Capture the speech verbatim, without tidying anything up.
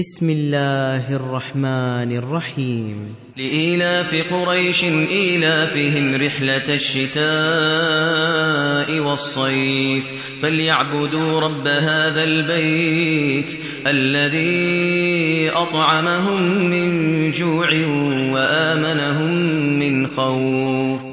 بسم الله الرحمن الرحيم لإيلاف قريش إيلافهم رحلة الشتاء والصيف فليعبدوا رب هذا البيت الذي أطعمهم من جوع وآمنهم من خوف.